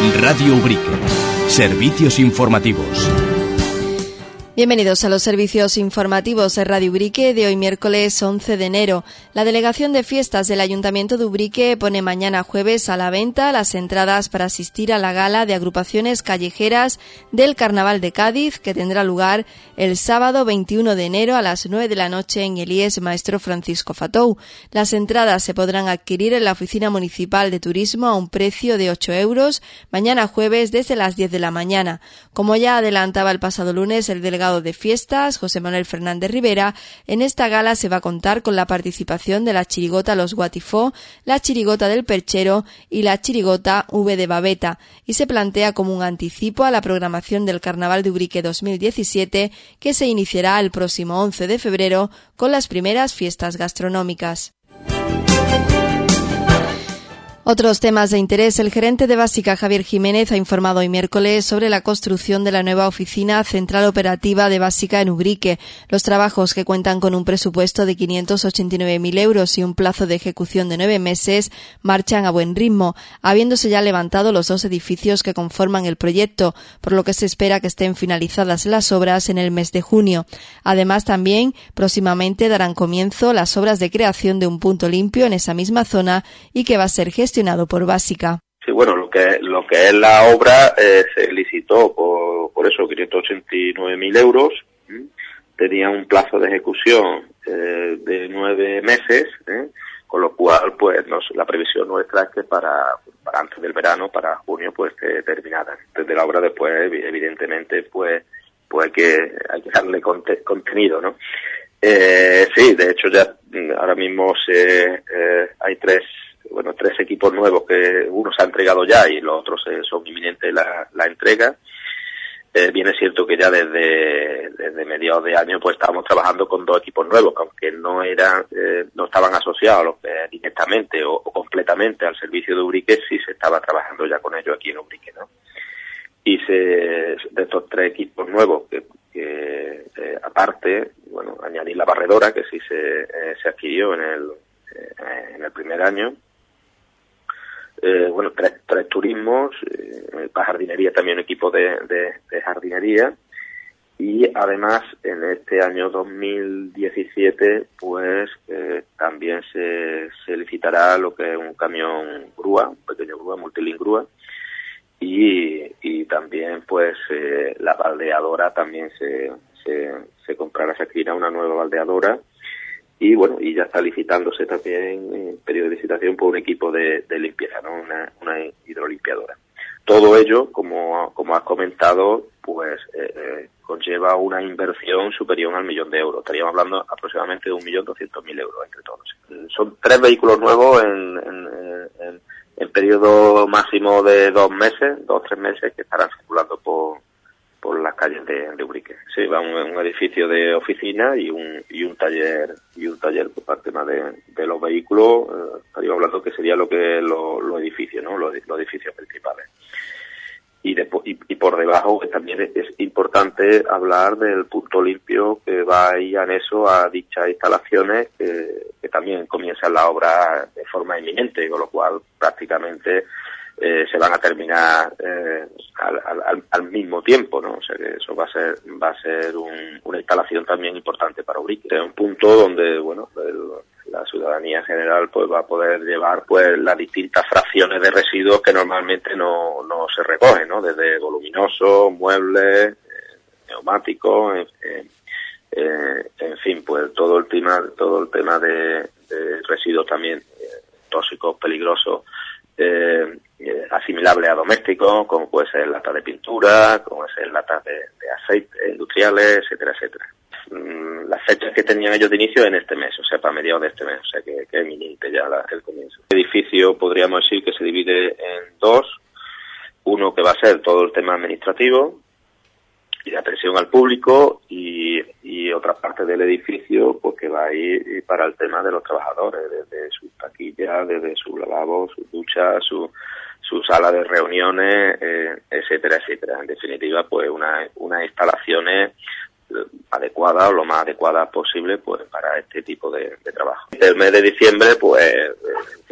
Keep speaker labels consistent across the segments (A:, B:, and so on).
A: Radio Ubrique. Servicios informativos.
B: Bienvenidos a los servicios informativos de Radio Ubrique de hoy miércoles 11 de enero. La Delegación de Fiestas del Ayuntamiento de Ubrique pone mañana jueves a la venta las entradas para asistir a la gala de agrupaciones callejeras del Carnaval de Cádiz, que tendrá lugar el sábado 21 de enero a las 9 de la noche en el IES Maestro Francisco Fatou. Las entradas se podrán adquirir en la Oficina Municipal de Turismo a un precio de 8 euros, mañana jueves desde las 10 de la mañana. Como ya adelantaba el pasado lunes el delegado de Fiestas, José Manuel Fernández Rivera, en esta gala se va a contar con la participación de la chirigota Los Guatifó, la chirigota del Perchero y la chirigota V de Babeta, y se plantea como un anticipo a la programación del Carnaval de Ubrique 2017, que se iniciará el próximo 11 de febrero con las primeras fiestas gastronómicas. Otros temas de interés. El gerente de Básica, Javier Jiménez, ha informado hoy miércoles sobre la construcción de la nueva oficina central operativa de Básica en Ubrique. Los trabajos, que cuentan con un presupuesto de 589.000 euros y un plazo de ejecución de 9 meses, marchan a buen ritmo, habiéndose ya levantado los 2 edificios que conforman el proyecto, por lo que se espera que estén finalizadas las obras en el mes de junio. Además, también próximamente darán comienzo las obras de creación de un punto limpio en esa misma zona y que va a ser gestionado por Básica.
C: Sí, bueno, lo que es la obra se licitó por eso 589.000 euros. Tenía un plazo de ejecución de 9 meses, con lo cual pues la previsión nuestra es que para antes del verano, para junio, pues esté terminada. Desde la obra después, evidentemente, pues hay que darle contenido, ¿no? Sí, de hecho ya ahora mismo hay tres equipos nuevos, que uno se ha entregado ya y los otros son inminentes la entrega. Bien es cierto que ya desde mediados de año pues estábamos trabajando con 2 equipos nuevos, que aunque no estaban asociados directamente o completamente al servicio de Ubrique, sí se estaba trabajando ya con ellos aquí en Ubrique, ¿no? Y de estos 3 equipos nuevos que aparte, bueno, añadir la barredora, que sí se adquirió en el primer año. Tres turismos, para jardinería también un equipo de jardinería, y además en este año 2017 pues también se licitará lo que es un camión grúa, un pequeño grúa, multilink grúa, y también pues la baldeadora también se comprará, se adquirirá una nueva baldeadora. Y bueno, y ya está licitándose también en periodo de licitación por un equipo de limpieza, ¿no? Una hidrolimpiadora. Todo ello, como has comentado, pues conlleva una inversión superior al 1.000.000 de euros. Estaríamos hablando aproximadamente de 1.200.000 euros entre todos. Son 3 vehículos nuevos en periodo máximo de 2 o 3 meses, que estarán circulando por las calles de Ubrique. Sí, va un edificio de oficina y un taller por tema de los vehículos. Estaríamos hablando que sería los edificios, ¿no? Los edificios principales. Y por debajo pues, también es importante hablar del punto limpio que va ahí anexo a dichas instalaciones, que también comienzan la obra de forma inminente, con lo cual prácticamente se van a terminar al mismo tiempo, ¿no? O sea que eso va a ser una instalación también importante para Ubrique. Es un punto donde, bueno, la ciudadanía en general pues va a poder llevar pues las distintas fracciones de residuos que normalmente no se recogen, ¿no? Desde voluminosos, muebles, neumáticos, en fin, pues todo el tema de residuos también tóxicos, peligrosos, asimilable a domésticos, como puede ser latas de pintura, como puede ser latas de aceite industriales, etcétera, etcétera. Las fechas que tenían ellos de inicio en este mes, o sea, para mediados de este mes, o sea, que es inminente ya el comienzo. El edificio podríamos decir que se divide en 2, uno que va a ser todo el tema administrativo y de atención al público, y otra parte del edificio pues que va a ir para el tema de los trabajadores, desde sus taquillas, desde sus lavabos, sus duchas, su sala de reuniones, etcétera, etcétera. En definitiva, pues unas instalaciones adecuadas o lo más adecuadas posible pues para este tipo de trabajo. El mes de diciembre, pues sí, es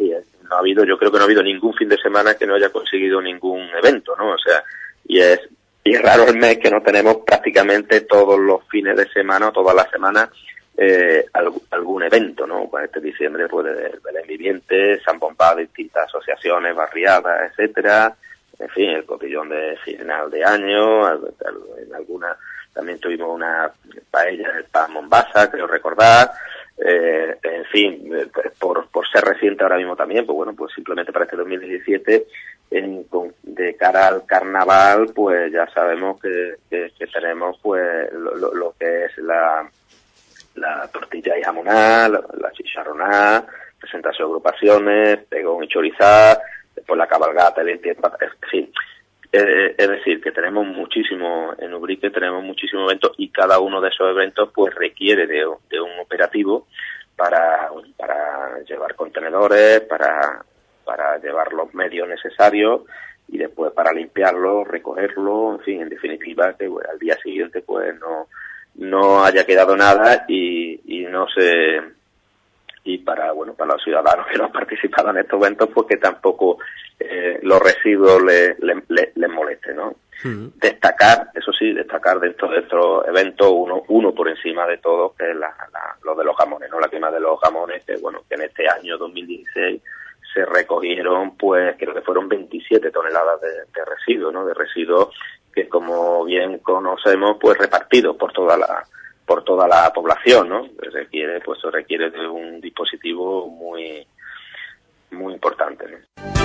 C: yo creo que no ha habido ningún fin de semana que no haya conseguido ningún evento, ¿no? O sea, y es raro el mes que no tenemos prácticamente todos los fines de semana o todas las semanas algún evento, ¿no? Pues este diciembre puede Belén Viviente, se han bombado distintas asociaciones, barriadas, etcétera, en fin, el cotillón de final de año, en alguna también tuvimos una paella en el Pan Mombasa, creo recordar, en fin, por ser reciente ahora mismo también, pues bueno, pues simplemente para este 2017, de cara al carnaval, pues ya sabemos que tenemos pues lo que es la tortilla y jamoná, la chicharroná, presentación de agrupaciones, pegón y chorizá, después la cabalgata, en fin. Es decir, que tenemos muchísimo, en Ubrique tenemos muchísimos eventos y cada uno de esos eventos pues requiere de un operativo para llevar contenedores, para llevar los medios necesarios y después para limpiarlo, recogerlo, en fin, en definitiva que al día siguiente pues no haya quedado nada y no se, y para los ciudadanos que no han participado en estos eventos pues que tampoco los residuos les moleste, ¿no? Uh-huh. Destacar dentro de estos eventos uno por encima de todos, que es lo de los jamones, ¿no? La quema de los jamones, que bueno, que en este año 2016 se recogieron, pues creo que fueron 27 toneladas de residuos, ¿no? De residuos que, como bien conocemos, pues repartidos por toda la población, ¿no? Requiere de un dispositivo muy muy importante, ¿no?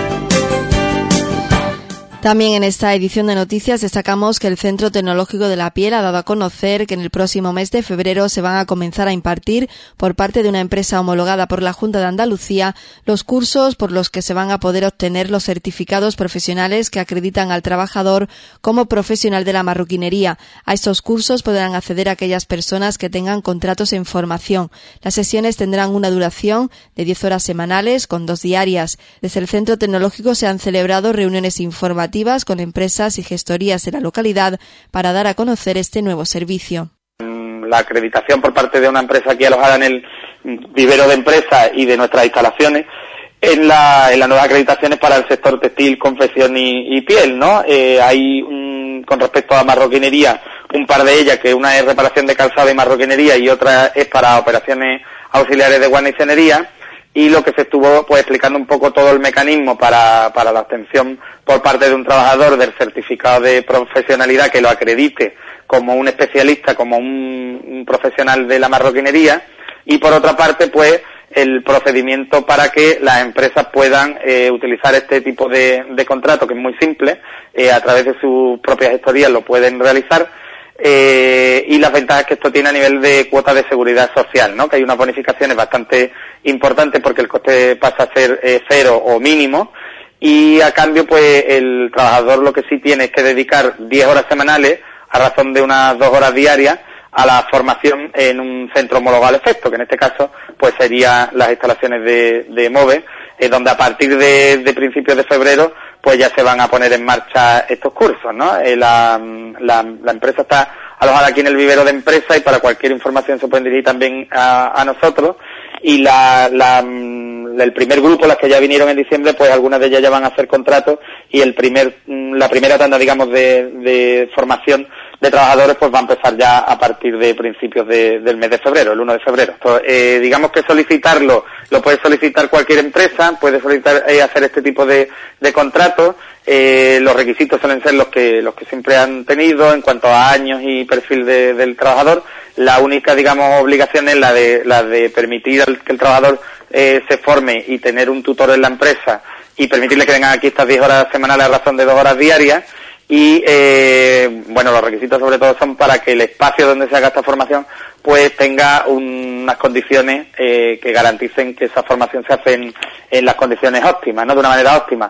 B: También en esta edición de noticias destacamos que el Centro Tecnológico de la Piel ha dado a conocer que en el próximo mes de febrero se van a comenzar a impartir por parte de una empresa homologada por la Junta de Andalucía los cursos por los que se van a poder obtener los certificados profesionales que acreditan al trabajador como profesional de la marroquinería. A estos cursos podrán acceder aquellas personas que tengan contratos en formación. Las sesiones tendrán una duración de 10 horas semanales con 2 diarias. Desde el Centro Tecnológico se han celebrado reuniones informativas con empresas y gestorías de la localidad para dar a conocer este nuevo servicio.
D: La acreditación por parte de una empresa aquí alojada en el vivero de empresas y de nuestras instalaciones en las nuevas acreditaciones para el sector textil, confección y piel, ¿no? Hay con respecto a marroquinería un par de ellas, que una es reparación de calzado y marroquinería y otra es para operaciones auxiliares de guarnicionería. Y lo que se estuvo pues explicando un poco todo el mecanismo para la obtención por parte de un trabajador del certificado de profesionalidad que lo acredite como un especialista, como un profesional de la marroquinería, y por otra parte pues el procedimiento para que las empresas puedan utilizar este tipo de contrato, que es muy simple, a través de sus propias gestorías lo pueden realizar. Y las ventajas que esto tiene a nivel de cuota de seguridad social, ¿no? Que hay unas bonificaciones bastante importantes porque el coste pasa a ser cero o mínimo, y a cambio pues el trabajador lo que sí tiene es que dedicar 10 horas semanales a razón de unas 2 horas diarias a la formación en un centro homologado al efecto, que en este caso pues serían las instalaciones de MOVE, donde a partir de principios de febrero pues ya se van a poner en marcha estos cursos, ¿no? La empresa está alojada aquí en el vivero de empresa y para cualquier información se pueden dirigir también a nosotros. Y el primer grupo, las que ya vinieron en diciembre, pues algunas de ellas ya van a hacer contratos, y la primera tanda, digamos, de formación de trabajadores pues va a empezar ya a partir de principios del mes de febrero, el 1 de febrero. Entonces, digamos que solicitarlo lo puede solicitar cualquier empresa, puede solicitar hacer este tipo de contratos. Los requisitos suelen ser los que siempre han tenido en cuanto a años y perfil del trabajador. La única, digamos, obligación es la de permitir que el trabajador se forme y tener un tutor en la empresa y permitirle que vengan aquí estas 10 horas semanales a razón de 2 horas diarias. Y los requisitos sobre todo son para que el espacio donde se haga esta formación pues tenga unas condiciones que garanticen que esa formación se hace en las condiciones óptimas, ¿no? De una manera óptima.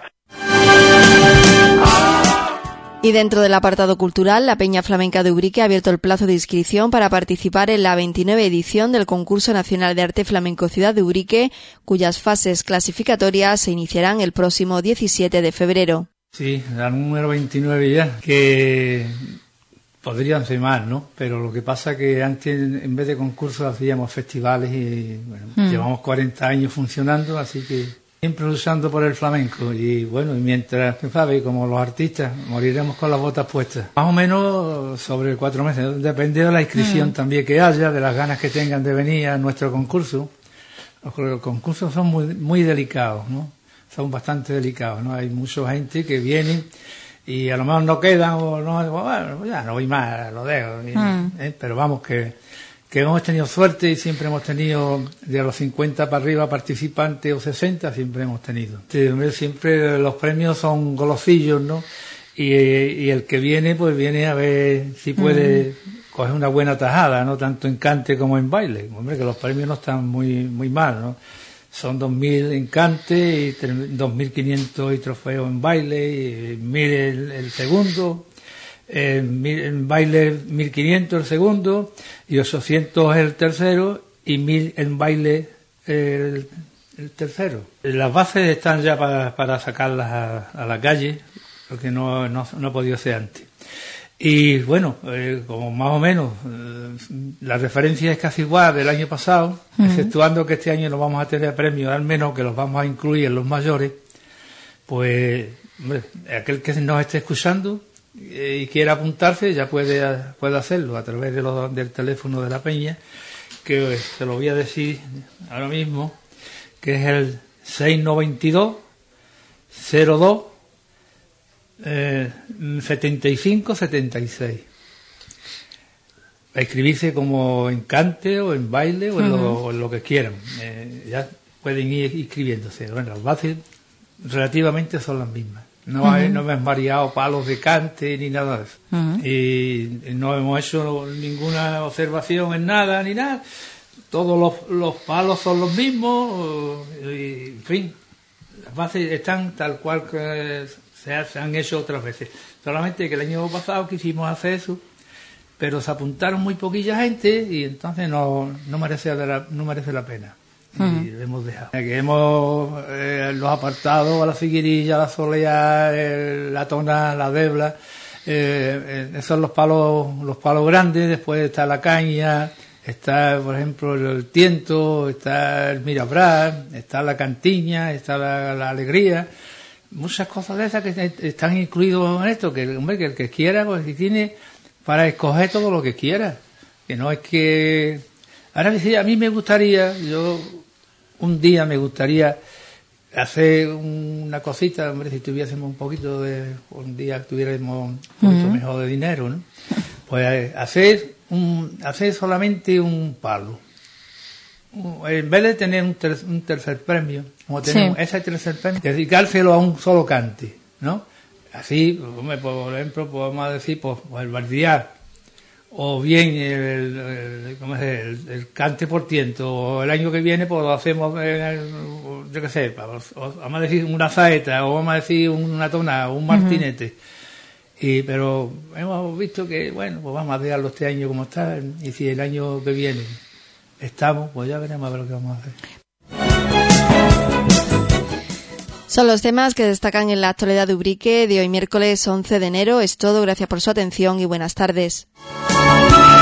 B: Y dentro del apartado cultural, la Peña Flamenca de Ubrique ha abierto el plazo de inscripción para participar en la 29 edición del Concurso Nacional de Arte Flamenco Ciudad de Ubrique, cuyas fases clasificatorias se iniciarán el próximo 17 de febrero.
E: Sí, la número 29 ya, que podrían ser más, ¿no? Pero lo que pasa es que antes, en vez de concursos, hacíamos festivales y, llevamos 40 años funcionando, así que Siempre luchando por el flamenco y bueno, y mientras, ¿sabes? Como los artistas, moriremos con las botas puestas. Más o menos sobre 4 meses, depende de la inscripción también que haya, de las ganas que tengan de venir a nuestro concurso. Los concursos son muy delicados, ¿no? Son bastante delicados, ¿no? Hay mucha gente que viene y a lo mejor no quedan o no, bueno, ya no voy más, lo dejo. Pero vamos, que hemos tenido suerte y siempre hemos tenido de los 50 para arriba participantes o 60, siempre hemos tenido. Siempre los premios son golosillos, ¿no? Y el que viene, pues viene a ver si puede coger una buena tajada, ¿no? Tanto en cante como en baile. Hombre, que los premios no están muy mal, ¿no? Son 2.000 en cante y 2.500 y trofeos en baile, y 1.000 el segundo. En baile 1.500 el segundo y 800 el tercero y 1.000 en baile el tercero. Las bases están ya para sacarlas a la calle, porque no ha podido ser antes. Y bueno, como más o menos la referencia es casi igual del año pasado, exceptuando que este año no vamos a tener premios, al menos que los vamos a incluir en los mayores, pues hombre, aquel que nos esté escuchando y quiera apuntarse ya puede hacerlo a través del teléfono de la Peña, que se lo voy a decir ahora mismo, que es el 692 02 7576. A inscribirse como en cante o en baile o en lo que quieran. Ya pueden ir inscribiéndose. Bueno, las bases relativamente son las mismas. No hemos variado palos de cante ni nada de eso. Y no hemos hecho ninguna observación en nada ni nada. Todos los palos son los mismos. Y, en fin, las bases están tal cual que se han hecho otras veces. Solamente que el año pasado quisimos hacer eso, pero se apuntaron muy poquilla gente y entonces no merece la pena. Y lo hemos dejado. Que hemos los apartados, a la figuirilla, la soleá, la tona, la debla, esos son los palos grandes. Después está la caña, está por ejemplo el tiento, está el mirabrás, está la cantiña, está la alegría, muchas cosas de esas que están incluidos en esto, que hombre, que el que quiera, pues tiene para escoger todo lo que quiera, que no es que ahora decía, a mí me gustaría, un día me gustaría hacer una cosita, hombre, si tuviésemos un día tuviéramos un poquito mejor de dinero, ¿no? Pues hacer solamente un palo. En vez de tener un tercer premio, como tenemos ese tercer premio, dedicárselo a un solo cante, ¿no? Así, hombre, por ejemplo, podemos decir, pues el bardiar, o bien el cante por tiento, o el año que viene pues lo hacemos yo qué sé, vamos a decir una saeta, o vamos a decir una tonada, un martinete, pero hemos visto que bueno, pues vamos a dejarlo este año como está, y si el año que viene estamos, pues ya veremos a ver lo que vamos a hacer.
B: Son los temas que destacan en la actualidad de Ubrique de hoy miércoles 11 de enero. Es todo, gracias por su atención y buenas tardes.